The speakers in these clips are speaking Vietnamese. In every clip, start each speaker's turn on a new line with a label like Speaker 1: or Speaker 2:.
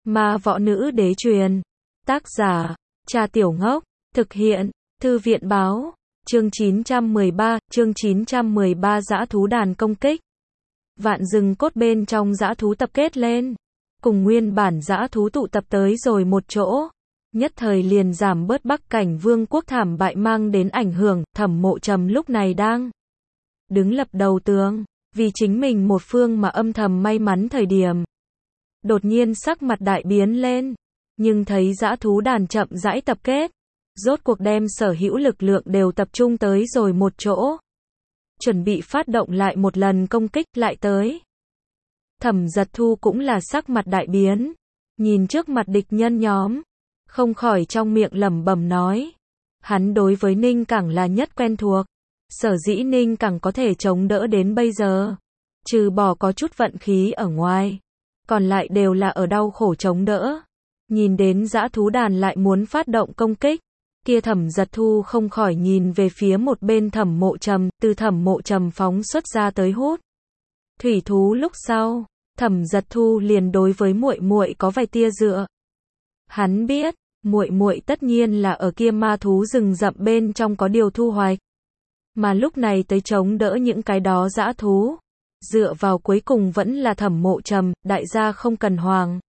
Speaker 1: Ma võ nữ đế truyền. Tác giả, Trà Tiểu Ngốc. Thực hiện, Thư viện báo. Chương 913, dã thú đàn công kích. Vạn rừng cốt bên trong dã thú tập kết lên. Cùng nguyên bản dã thú tụ tập tới rồi một chỗ. Nhất thời liền giảm bớt Bắc Cảnh Vương quốc thảm bại mang đến ảnh hưởng. Thẩm Mộ Trầm lúc này đang đứng lập đầu tường, vì chính mình một phương mà âm thầm may mắn thời điểm. Đột nhiên sắc mặt đại biến lên, nhưng thấy dã thú đàn chậm rãi tập kết, rốt cuộc đem sở hữu lực lượng đều tập trung tới rồi một chỗ, chuẩn bị phát động lại một lần công kích lại tới. Thẩm Giật Thu cũng là sắc mặt đại biến, nhìn trước mặt địch nhân nhóm, không khỏi trong miệng lẩm bẩm nói, hắn đối với Ninh Cảng là nhất quen thuộc, sở dĩ Ninh Cảng có thể chống đỡ đến bây giờ, trừ bỏ có chút vận khí ở ngoài, còn lại đều là ở đau khổ chống đỡ. Nhìn đến dã thú đàn lại muốn phát động công kích, kia Thẩm Giật Thu không khỏi nhìn về phía một bên Thẩm Mộ Trầm, từ Thẩm Mộ Trầm phóng xuất ra tới hút thủy thú lúc sau, Thẩm Giật Thu liền đối với muội muội có vài tia dựa. Hắn biết, muội muội tất nhiên là ở kia ma thú rừng rậm bên trong có điều thu hoạch, mà lúc này tới chống đỡ những cái đó dã thú, dựa vào cuối cùng vẫn là Thẩm Mộ Trầm, đại gia không cần hoàng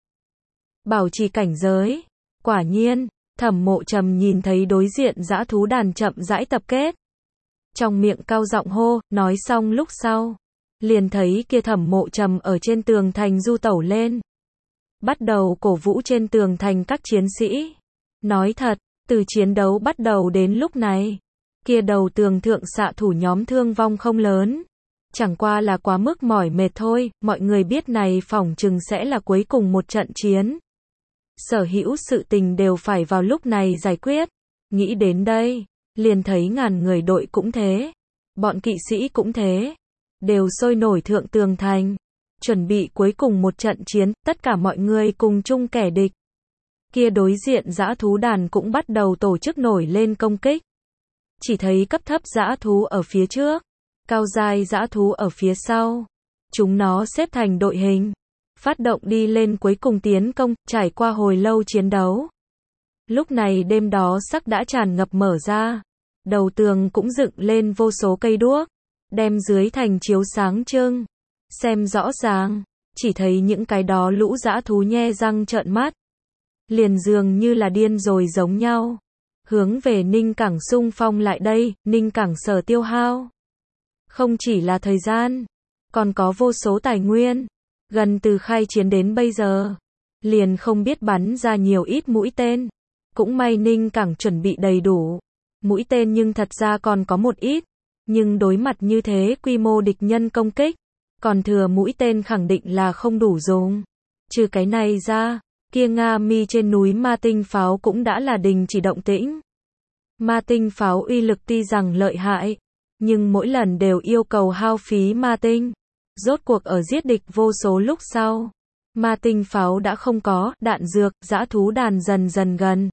Speaker 1: bảo trì cảnh giới. Quả nhiên, Thẩm Mộ Trầm nhìn thấy đối diện dã thú đàn chậm rãi tập kết, trong miệng cao giọng hô, nói xong lúc sau, liền thấy kia Thẩm Mộ Trầm ở trên tường thành du tẩu lên, bắt đầu cổ vũ trên tường thành các chiến sĩ. Nói thật, từ chiến đấu bắt đầu đến lúc này, kia đầu tường thượng xạ thủ nhóm thương vong không lớn, chẳng qua là quá mức mỏi mệt thôi. Mọi người biết này phỏng chừng sẽ là cuối cùng một trận chiến, sở hữu sự tình đều phải vào lúc này giải quyết. Nghĩ đến đây, liền thấy ngàn người đội cũng thế, bọn kỵ sĩ cũng thế, đều sôi nổi thượng tường thành, chuẩn bị cuối cùng một trận chiến, tất cả mọi người cùng chung kẻ địch. Kia đối diện dã thú đàn cũng bắt đầu tổ chức nổi lên công kích. Chỉ thấy cấp thấp dã thú ở phía trước, cao giai dã thú ở phía sau. Chúng nó xếp thành đội hình, phát động đi lên cuối cùng tiến công. Trải qua hồi lâu chiến đấu, lúc này đêm đó sắc đã tràn ngập mở ra, đầu tường cũng dựng lên vô số cây đuốc, đem dưới thành chiếu sáng trưng. Xem rõ ràng, chỉ thấy những cái đó lũ dã thú nhe răng trợn mắt, liền dường như là điên rồi giống nhau, hướng về Ninh Cảng xung phong lại đây. Ninh Cảng sở tiêu hao không chỉ là thời gian, còn có vô số tài nguyên, gần từ khai chiến đến bây giờ, liền không biết bắn ra nhiều ít mũi tên. Cũng may Ninh Cảng chuẩn bị đầy đủ mũi tên, nhưng thật ra còn có một ít, nhưng đối mặt như thế quy mô địch nhân công kích, còn thừa mũi tên khẳng định là không đủ dùng. Trừ cái này ra, kia Nga Mi trên núi ma tinh pháo cũng đã là đình chỉ động tĩnh. Ma tinh pháo uy lực tuy rằng lợi hại, nhưng mỗi lần đều yêu cầu hao phí ma tinh. Rốt cuộc ở giết địch vô số lúc sau, ma tinh pháo đã không có, đạn dược, dã thú đàn dần dần gần.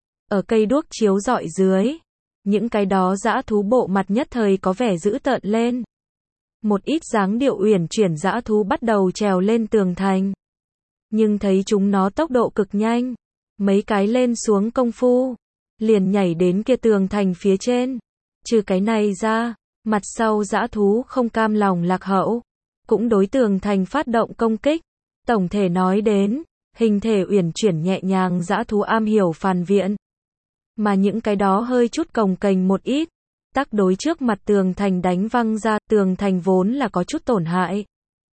Speaker 1: Ở cây đuốc chiếu rọi dưới, những cái đó dã thú bộ mặt nhất thời có vẻ dữ tợn lên. Một ít dáng điệu uyển chuyển dã thú bắt đầu trèo lên tường thành. Nhưng thấy chúng nó tốc độ cực nhanh, mấy cái lên xuống công phu, liền nhảy đến kia tường thành phía trên. Trừ cái này ra, mặt sau dã thú không cam lòng lạc hậu, cũng đối tường thành phát động công kích. Tổng thể nói đến, hình thể uyển chuyển nhẹ nhàng dã thú am hiểu phản viện, mà những cái đó hơi chút cồng kềnh một ít, tác đối trước mặt tường thành đánh văng ra. Tường thành vốn là có chút tổn hại,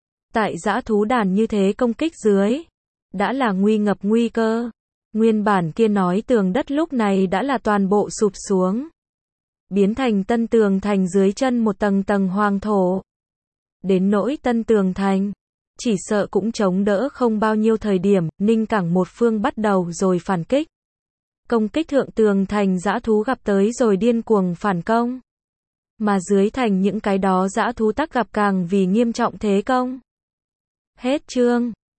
Speaker 1: tại dã thú đàn như thế công kích dưới, đã là nguy ngập nguy cơ. Nguyên bản kia nói tường đất lúc này đã là toàn bộ sụp xuống, biến thành tân tường thành dưới chân một tầng tầng hoang thổ. Đến nỗi tân tường thành, chỉ sợ cũng chống đỡ không bao nhiêu thời điểm. Ninh Cảng một phương bắt đầu rồi phản kích. Công kích thượng tường thành dã thú gặp tới rồi điên cuồng phản công, mà dưới thành những cái đó dã thú tắc gặp càng vì nghiêm trọng thế công. Hết chương.